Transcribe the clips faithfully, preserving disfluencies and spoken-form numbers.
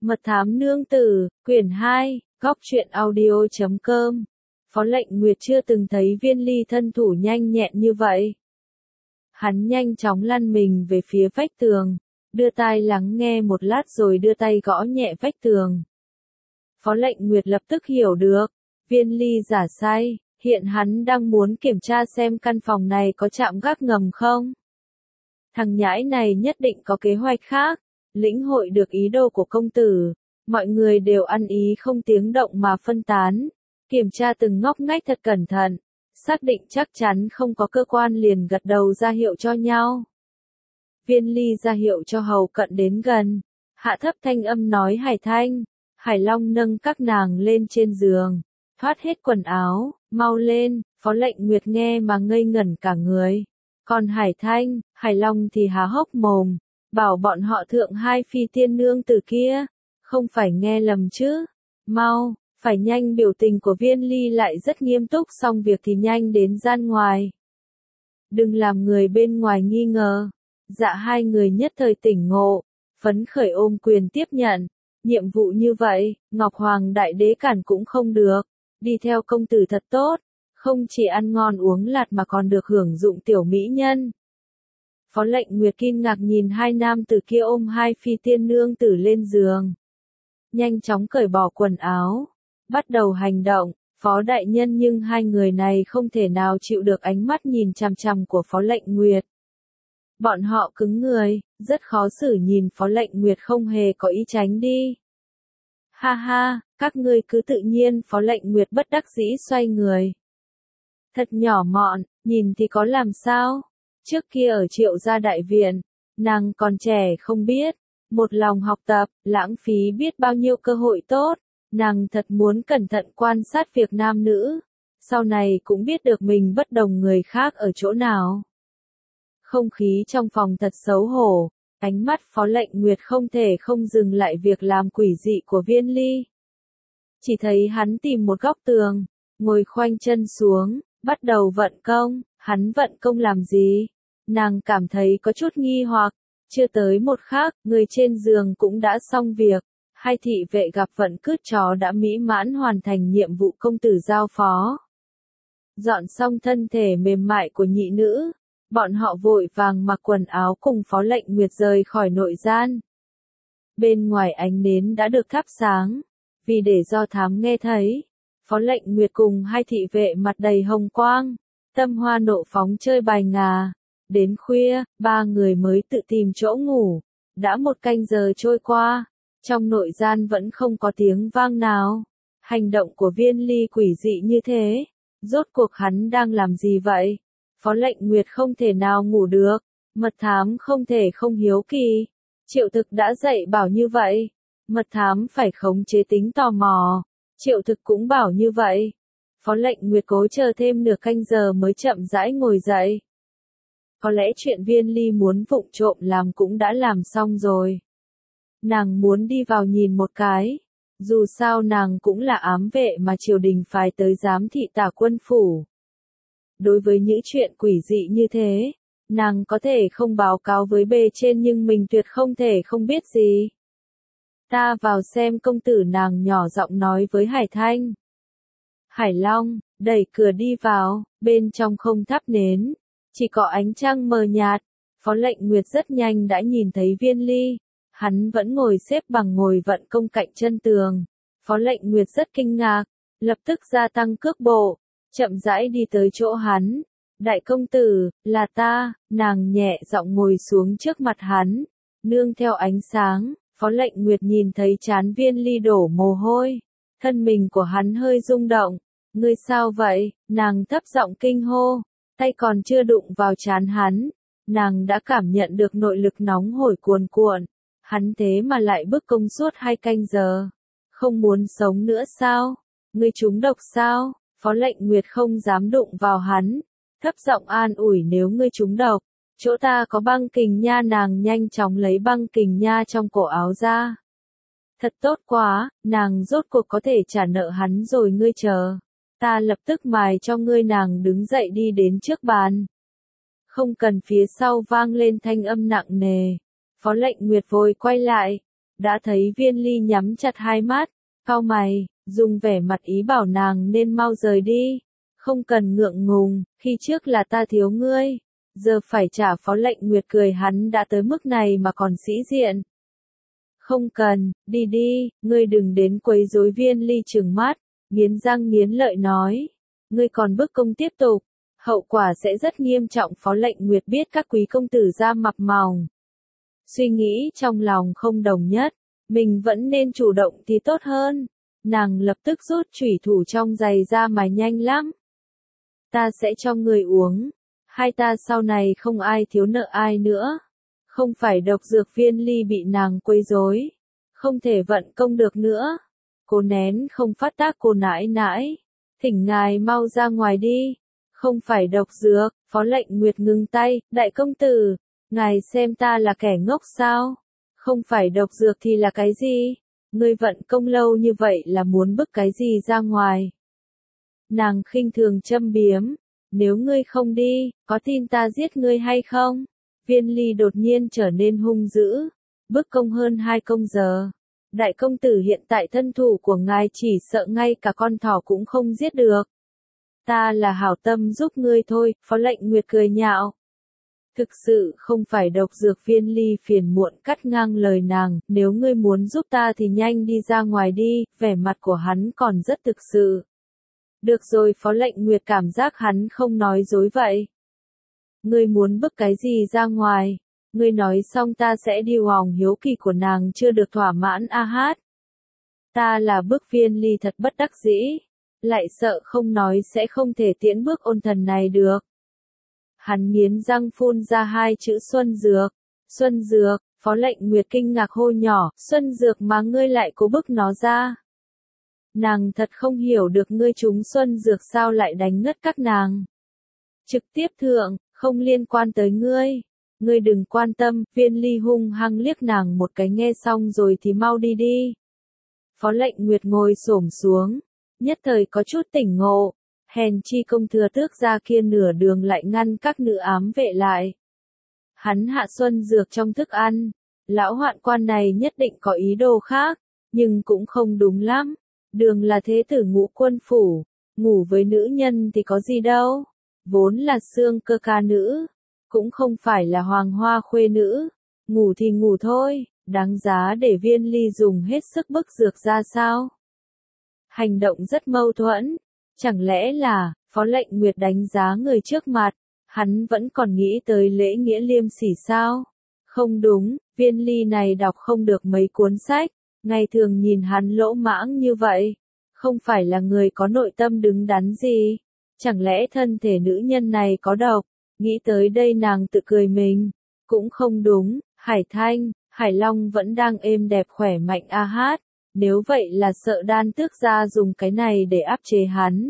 Mật thám nương tử, quyển hai, góc truyện audio chấm com. Phó Lệnh Nguyệt chưa từng thấy Viên Ly thân thủ nhanh nhẹn như vậy. Hắn nhanh chóng lăn mình về phía vách tường, đưa tai lắng nghe một lát rồi đưa tay gõ nhẹ vách tường. Phó Lệnh Nguyệt lập tức hiểu được, Viên Ly giả say, hiện hắn đang muốn kiểm tra xem căn phòng này có trạm gác ngầm không. Thằng nhãi này nhất định có kế hoạch khác. Lĩnh hội được ý đồ của công tử, mọi người đều ăn ý không tiếng động mà phân tán, kiểm tra từng ngóc ngách thật cẩn thận, xác định chắc chắn không có cơ quan liền gật đầu ra hiệu cho nhau. Viên Ly ra hiệu cho hầu cận đến gần, hạ thấp thanh âm nói Hải Thanh, Hải Long nâng các nàng lên trên giường, thoát hết quần áo, mau lên. Phó Lệnh Nguyệt nghe mà ngây ngẩn cả người, còn Hải Thanh, Hải Long thì há hốc mồm. Bảo bọn họ thượng hai phi tiên nương tử kia, không phải nghe lầm chứ, mau, phải nhanh. Biểu tình của Viên Ly lại rất nghiêm túc, xong việc thì nhanh đến gian ngoài. Đừng làm người bên ngoài nghi ngờ. Dạ hai người nhất thời tỉnh ngộ, phấn khởi ôm quyền tiếp nhận, nhiệm vụ như vậy, Ngọc Hoàng Đại Đế cản cũng không được, đi theo công tử thật tốt, không chỉ ăn ngon uống lạt mà còn được hưởng dụng tiểu mỹ nhân. Phó Lệnh Nguyệt kinh ngạc nhìn hai nam tử kia ôm hai phi tiên nương tử lên giường. Nhanh chóng cởi bỏ quần áo, bắt đầu hành động, Phó Đại Nhân, nhưng hai người này không thể nào chịu được ánh mắt nhìn chằm chằm của Phó Lệnh Nguyệt. Bọn họ cứng người, rất khó xử nhìn Phó Lệnh Nguyệt không hề có ý tránh đi. Ha ha, các ngươi cứ tự nhiên. Phó Lệnh Nguyệt bất đắc dĩ xoay người. Thật nhỏ mọn, nhìn thì có làm sao? Trước kia ở Triệu gia đại viện, nàng còn trẻ không biết, một lòng học tập, lãng phí biết bao nhiêu cơ hội tốt, nàng thật muốn cẩn thận quan sát việc nam nữ, sau này cũng biết được mình bất đồng người khác ở chỗ nào. Không khí trong phòng thật xấu hổ, ánh mắt Phó Lệnh Nguyệt không thể không dừng lại việc làm quỷ dị của Viên Ly. Chỉ thấy hắn tìm một góc tường, ngồi khoanh chân xuống, bắt đầu vận công. Hắn vận công làm gì? Nàng cảm thấy có chút nghi hoặc, chưa tới một khắc, người trên giường cũng đã xong việc, hai thị vệ gặp vận cứt chó đã mỹ mãn hoàn thành nhiệm vụ công tử giao phó. Dọn xong thân thể mềm mại của nhị nữ, bọn họ vội vàng mặc quần áo cùng Phó Lệnh Nguyệt rời khỏi nội gian. Bên ngoài ánh nến đã được thắp sáng, vì để do thám nghe thấy, Phó Lệnh Nguyệt cùng hai thị vệ mặt đầy hồng quang, tâm hoa nộ phóng chơi bài ngà. Đến khuya, ba người mới tự tìm chỗ ngủ. Đã một canh giờ trôi qua, trong nội gian vẫn không có tiếng vang nào. Hành động của Viên Ly quỷ dị như thế, rốt cuộc hắn đang làm gì vậy? Phó Lệnh Nguyệt không thể nào ngủ được, mật thám không thể không hiếu kỳ. Triệu Thực đã dạy bảo như vậy, mật thám phải khống chế tính tò mò. Triệu Thực cũng bảo như vậy. Phó Lệnh Nguyệt cố chờ thêm nửa canh giờ mới chậm rãi ngồi dậy. Có lẽ chuyện Viên Ly muốn vụng trộm làm cũng đã làm xong rồi. Nàng muốn đi vào nhìn một cái. Dù sao nàng cũng là ám vệ mà triều đình phái tới giám thị Tả Quân phủ. Đối với những chuyện quỷ dị như thế, nàng có thể không báo cáo với bề trên nhưng mình tuyệt không thể không biết gì. Ta vào xem công tử, nàng nhỏ giọng nói với Hải Thanh. Hải Long, đẩy cửa đi vào, bên trong không thắp nến. Chỉ có ánh trăng mờ nhạt. Phó Lệnh Nguyệt rất nhanh đã nhìn thấy Viên Ly. Hắn vẫn ngồi xếp bằng ngồi vận công cạnh chân tường. Phó Lệnh Nguyệt rất kinh ngạc, lập tức gia tăng cước bộ, chậm rãi đi tới chỗ hắn. Đại công tử, là ta. Nàng nhẹ giọng ngồi xuống trước mặt hắn. Nương theo ánh sáng, Phó Lệnh Nguyệt nhìn thấy trán Viên Ly đổ mồ hôi. Thân mình của hắn hơi rung động. Ngươi sao vậy? Nàng thấp giọng kinh hô. Tay còn chưa đụng vào trán hắn, nàng đã cảm nhận được nội lực nóng hổi cuồn cuộn. Hắn thế mà lại bức công suốt hai canh giờ. Không muốn sống nữa sao? Ngươi trúng độc sao? Phó Lệnh Nguyệt không dám đụng vào hắn, thấp giọng an ủi, nếu ngươi trúng độc, chỗ ta có băng kình nha. Nàng nhanh chóng lấy băng kình nha trong cổ áo ra. Thật tốt quá, nàng rốt cuộc có thể trả nợ hắn rồi. Ngươi chờ, ta lập tức mài cho ngươi. Nàng đứng dậy đi đến trước bàn. Không cần. Phía sau vang lên thanh âm nặng nề. Phó Lệnh Nguyệt vội quay lại, đã thấy Viên Ly nhắm chặt hai mắt, cau mày, dùng vẻ mặt ý bảo nàng nên mau rời đi. Không cần ngượng ngùng, khi trước là ta thiếu ngươi, giờ phải trả. Phó Lệnh Nguyệt cười hắn đã tới mức này mà còn sĩ diện. Không cần, đi đi, ngươi đừng đến quấy rối. Viên Ly trừng mắt, nghiến răng nghiến lợi nói, ngươi còn bức công tiếp tục, hậu quả sẽ rất nghiêm trọng. Phó Lệnh Nguyệt biết các quý công tử ra mặt mỏng, suy nghĩ trong lòng không đồng nhất, mình vẫn nên chủ động thì tốt hơn. Nàng lập tức rút chủy thủ trong giày ra mà nhanh lắm. Ta sẽ cho người uống, hai ta sau này không ai thiếu nợ ai nữa. Không phải độc dược. Viên Ly bị nàng quấy rối, không thể vận công được nữa. Cô nén không phát tác. Cô nãi nãi, thỉnh ngài mau ra ngoài đi. Không phải độc dược. Phó Lệnh Nguyệt ngừng tay, đại công tử, ngài xem ta là kẻ ngốc sao? Không phải độc dược thì là cái gì? Ngươi vận công lâu như vậy là muốn bức cái gì ra ngoài? Nàng khinh thường châm biếm, nếu ngươi không đi, có tin ta giết ngươi hay không? Viên Ly đột nhiên trở nên hung dữ, bức công hơn hai công giờ. Đại công tử hiện tại thân thủ của ngài chỉ sợ ngay cả con thỏ cũng không giết được. Ta là hảo tâm giúp ngươi thôi. Phó Lệnh Nguyệt cười nhạo. Thực sự không phải độc dược. Viên Ly phiền muộn cắt ngang lời nàng, nếu ngươi muốn giúp ta thì nhanh đi ra ngoài đi. Vẻ mặt của hắn còn rất thực sự. Được rồi. Phó Lệnh Nguyệt cảm giác hắn không nói dối vậy. Ngươi muốn bức cái gì ra ngoài? Ngươi nói xong ta sẽ đi. Lòng hiếu kỳ của nàng chưa được thỏa mãn. A hát. Ta là bức. Viên Ly thật bất đắc dĩ, lại sợ không nói sẽ không thể tiễn bước ôn thần này được. Hắn nghiến răng phun ra hai chữ Xuân Dược. Xuân Dược. Phó Lệnh Nguyệt kinh ngạc hô nhỏ, Xuân Dược mà ngươi lại cố bức nó ra. Nàng thật không hiểu được, ngươi trúng Xuân Dược sao lại đánh ngất các nàng. Trực tiếp thượng, không liên quan tới ngươi. Ngươi đừng quan tâm. Viên Ly hung hăng liếc nàng một cái, nghe xong rồi thì mau đi đi. Phó Lệnh Nguyệt ngồi xổm xuống, nhất thời có chút tỉnh ngộ. Hèn chi công thừa tước ra kia nửa đường lại ngăn các nữ ám vệ lại. Hắn hạ Xuân Dược trong thức ăn. Lão hoạn quan này nhất định có ý đồ khác, nhưng cũng không đúng lắm. Đường là thế tử Ngũ Quân phủ, ngủ với nữ nhân thì có gì đâu. Vốn là xương cơ ca nữ, cũng không phải là hoàng hoa khuê nữ. Ngủ thì ngủ thôi, đáng giá để Viên Ly dùng hết sức bức dược ra sao? Hành động rất mâu thuẫn. Chẳng lẽ là, Phó Lệnh Nguyệt đánh giá người trước mặt, hắn vẫn còn nghĩ tới lễ nghĩa liêm sỉ sao? Không đúng, Viên Ly này đọc không được mấy cuốn sách, ngày thường nhìn hắn lỗ mãng như vậy, không phải là người có nội tâm đứng đắn gì. Chẳng lẽ thân thể nữ nhân này có độc? Nghĩ tới đây nàng tự cười mình. Cũng không đúng, Hải Thanh, Hải Long vẫn đang êm đẹp khỏe mạnh. A hát. Nếu vậy là sợ Đan Tước gia dùng cái này để áp chế hắn.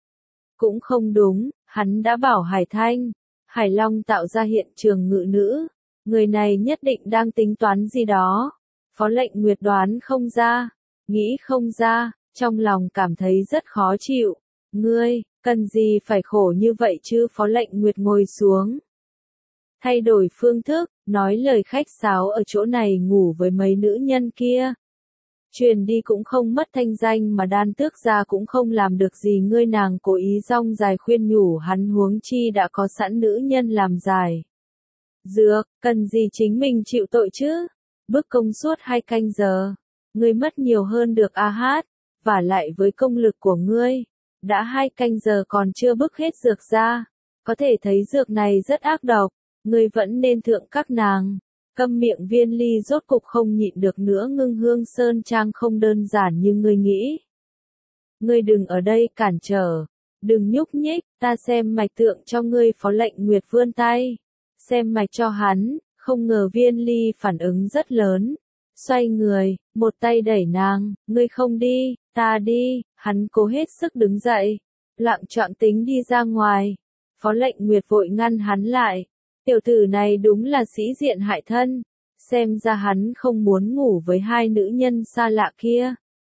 Cũng không đúng, hắn đã bảo Hải Thanh, Hải Long tạo ra hiện trường ngự nữ. Người này nhất định đang tính toán gì đó. Phó Lệnh Nguyệt đoán không ra, nghĩ không ra, trong lòng cảm thấy rất khó chịu. Ngươi, cần gì phải khổ như vậy chứ? Phó Lệnh Nguyệt ngồi xuống, thay đổi phương thức, nói lời khách sáo, ở chỗ này ngủ với mấy nữ nhân kia. Truyền đi cũng không mất thanh danh, mà Đan Tước gia cũng không làm được gì ngươi. Nàng cố ý rong dài khuyên nhủ hắn, huống chi đã có sẵn nữ nhân làm giải dược, cần gì chính mình chịu tội chứ? Bức công suốt hai canh giờ, ngươi mất nhiều hơn được. A hát, vả lại với công lực của ngươi, đã hai canh giờ còn chưa bức hết dược ra, có thể thấy dược này rất ác độc, ngươi vẫn nên thượng các nàng. Câm miệng. Viên Ly rốt cục không nhịn được nữa, Ngưng Hương Sơn Trang không đơn giản như ngươi nghĩ. Ngươi đừng ở đây cản trở, đừng nhúc nhích, ta xem mạch tượng cho ngươi. Phó Lệnh Nguyệt vươn tay, xem mạch cho hắn, không ngờ Viên Ly phản ứng rất lớn. Xoay người, một tay đẩy nàng, ngươi không đi, ta đi. Hắn cố hết sức đứng dậy, loạng choạng tính đi ra ngoài. Phó Lệnh Nguyệt vội ngăn hắn lại. Tiểu tử này đúng là sĩ diện hại thân, xem ra hắn không muốn ngủ với hai nữ nhân xa lạ kia.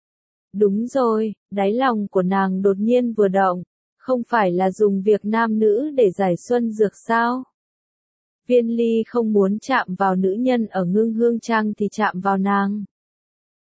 Đúng rồi, đáy lòng của nàng đột nhiên vừa động, không phải là dùng việc nam nữ để giải xuân dược sao? Viên Ly không muốn chạm vào nữ nhân ở Ngưng Hương Trang thì chạm vào nàng.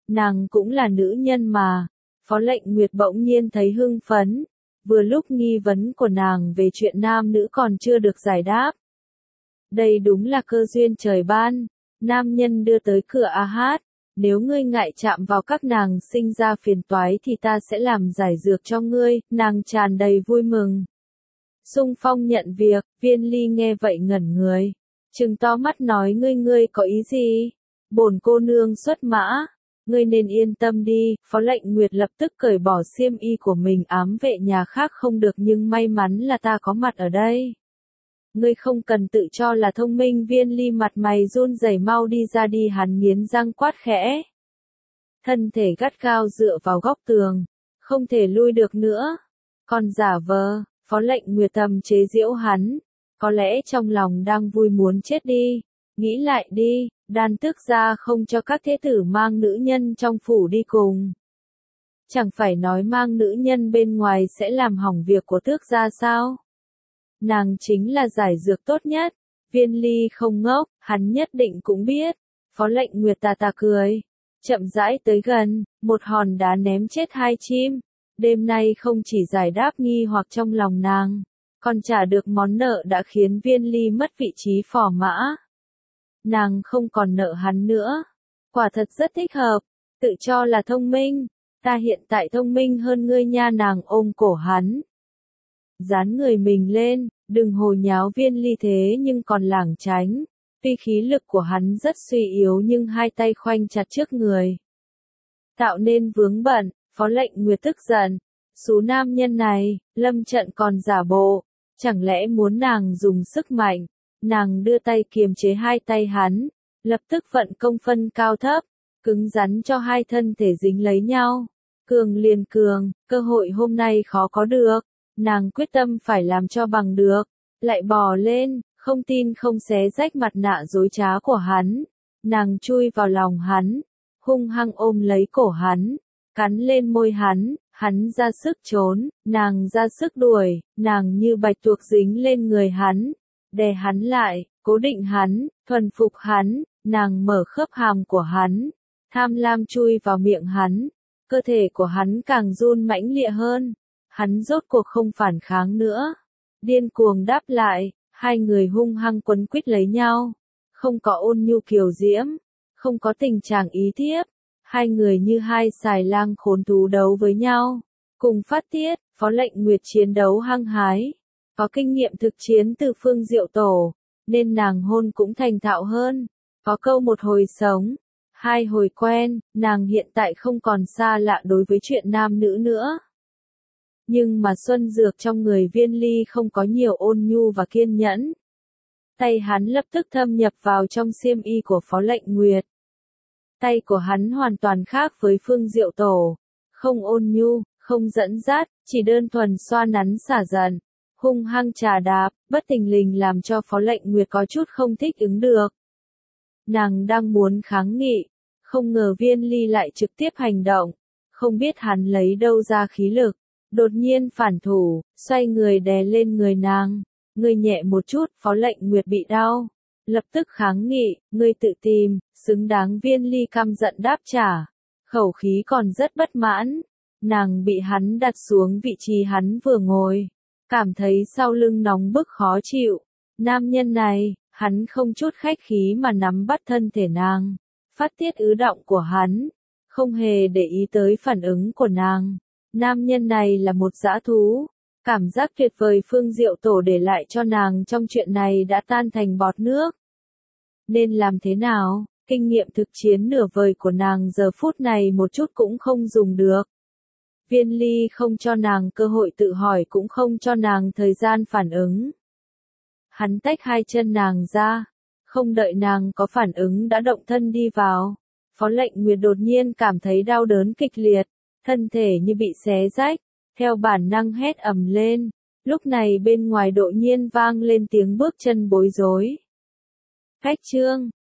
Nàng cũng là nữ nhân mà. Phó Lệnh Nguyệt bỗng nhiên thấy hưng phấn. Vừa lúc nghi vấn của nàng về chuyện nam nữ còn chưa được giải đáp. Đây đúng là cơ duyên trời ban. Nam nhân đưa tới cửa A Hát. Nếu ngươi ngại chạm vào các nàng sinh ra phiền toái thì ta sẽ làm giải dược cho ngươi. Nàng tràn đầy vui mừng. Xung phong nhận việc, Viên Ly nghe vậy ngẩn người. Trừng to mắt nói ngươi ngươi có ý gì? Bổn cô nương xuất mã. Ngươi nên yên tâm đi. Phó Lệnh Nguyệt lập tức cởi bỏ xiêm y của mình, ám vệ nhà khác không được nhưng may mắn là ta có mặt ở đây. Ngươi không cần tự cho là thông minh. Viên Ly mặt mày run rẩy, mau đi ra đi. Hắn nghiến răng quát khẽ. Thân thể gắt gao dựa vào góc tường. Không thể lui được nữa. Còn giả vờ. Phó Lệnh Nguyệt thầm chế giễu hắn. Có lẽ trong lòng đang vui muốn chết đi. Nghĩ lại đi. Đan tước gia không cho các thế tử mang nữ nhân trong phủ đi cùng. Chẳng phải nói mang nữ nhân bên ngoài sẽ làm hỏng việc của tước gia sao? Nàng chính là giải dược tốt nhất. Viên Ly không ngốc, hắn nhất định cũng biết. Phó Lệnh Nguyệt tà tà cười. Chậm rãi tới gần, một hòn đá ném chết hai chim. Đêm nay không chỉ giải đáp nghi hoặc trong lòng nàng, còn trả được món nợ đã khiến Viên Ly mất vị trí phò mã. Nàng không còn nợ hắn nữa. Quả thật rất thích hợp. Tự cho là thông minh. Ta hiện tại thông minh hơn ngươi nha. Nàng ôm cổ hắn. Dán người mình lên. Đừng hồ nháo. Viên Ly thế nhưng còn lảng tránh. Tuy khí lực của hắn rất suy yếu nhưng hai tay khoanh chặt trước người, tạo nên vướng bận. Phó Lệnh Nguyệt tức giận. Số nam nhân này, lâm trận còn giả bộ. Chẳng lẽ muốn nàng dùng sức mạnh? Nàng đưa tay kiềm chế hai tay hắn. Lập tức vận công phân cao thấp. Cứng rắn cho hai thân thể dính lấy nhau. Cường liền cường, cơ hội hôm nay khó có được. Nàng quyết tâm phải làm cho bằng được. Lại bò lên, không tin không xé rách mặt nạ dối trá của hắn. Nàng chui vào lòng hắn. Hung hăng ôm lấy cổ hắn. Cắn lên môi hắn. Hắn ra sức trốn, nàng ra sức đuổi. Nàng như bạch tuộc dính lên người hắn. Đè hắn lại, cố định hắn, thuần phục hắn. Nàng mở khớp hàm của hắn. Tham lam chui vào miệng hắn. Cơ thể của hắn càng run mãnh liệt hơn. Hắn rốt cuộc không phản kháng nữa. Điên cuồng đáp lại. Hai người hung hăng quấn quýt lấy nhau. Không có ôn nhu kiều diễm. Không có tình trạng ý thiếp. Hai người như hai xài lang khốn thú đấu với nhau. Cùng phát tiết. Phó Lệnh Nguyệt chiến đấu hăng hái. Có kinh nghiệm thực chiến từ Phương Diệu Tổ. Nên nàng hôn cũng thành thạo hơn. Có câu một hồi sống. Hai hồi quen. Nàng hiện tại không còn xa lạ đối với chuyện nam nữ nữa. Nhưng mà xuân dược trong người Viên Ly không có nhiều ôn nhu và kiên nhẫn. Tay hắn lập tức thâm nhập vào trong xiêm y của Phó Lệnh Nguyệt. Tay của hắn hoàn toàn khác với Phương Diệu Tổ. Không ôn nhu, không dẫn dắt, chỉ đơn thuần xoa nắn xả giận. Hung hăng trà đạp, bất thình lình làm cho Phó Lệnh Nguyệt có chút không thích ứng được. Nàng đang muốn kháng nghị. Không ngờ Viên Ly lại trực tiếp hành động. Không biết hắn lấy đâu ra khí lực. Đột nhiên phản thủ, xoay người đè lên người nàng. Người nhẹ một chút, Phó Lệnh Nguyệt bị đau. Lập tức kháng nghị, ngươi tự tìm, xứng đáng. Viên Ly căm giận đáp trả. Khẩu khí còn rất bất mãn. Nàng bị hắn đặt xuống vị trí hắn vừa ngồi. Cảm thấy sau lưng nóng bức khó chịu. Nam nhân này, hắn không chút khách khí mà nắm bắt thân thể nàng. Phát tiết ứ động của hắn. Không hề để ý tới phản ứng của nàng. Nam nhân này là một dã thú. Cảm giác tuyệt vời Phương Diệu Tổ để lại cho nàng trong chuyện này đã tan thành bọt nước. Nên làm thế nào? Kinh nghiệm thực chiến nửa vời của nàng giờ phút này một chút cũng không dùng được. Viên Ly không cho nàng cơ hội tự hỏi, cũng không cho nàng thời gian phản ứng. Hắn tách hai chân nàng ra. Không đợi nàng có phản ứng đã động thân đi vào. Phó Lệnh Nguyệt đột nhiên cảm thấy đau đớn kịch liệt. Thân thể như bị xé rách. Theo bản năng hét ầm lên. Lúc này bên ngoài đột nhiên vang lên tiếng bước chân bối rối. Khách trương,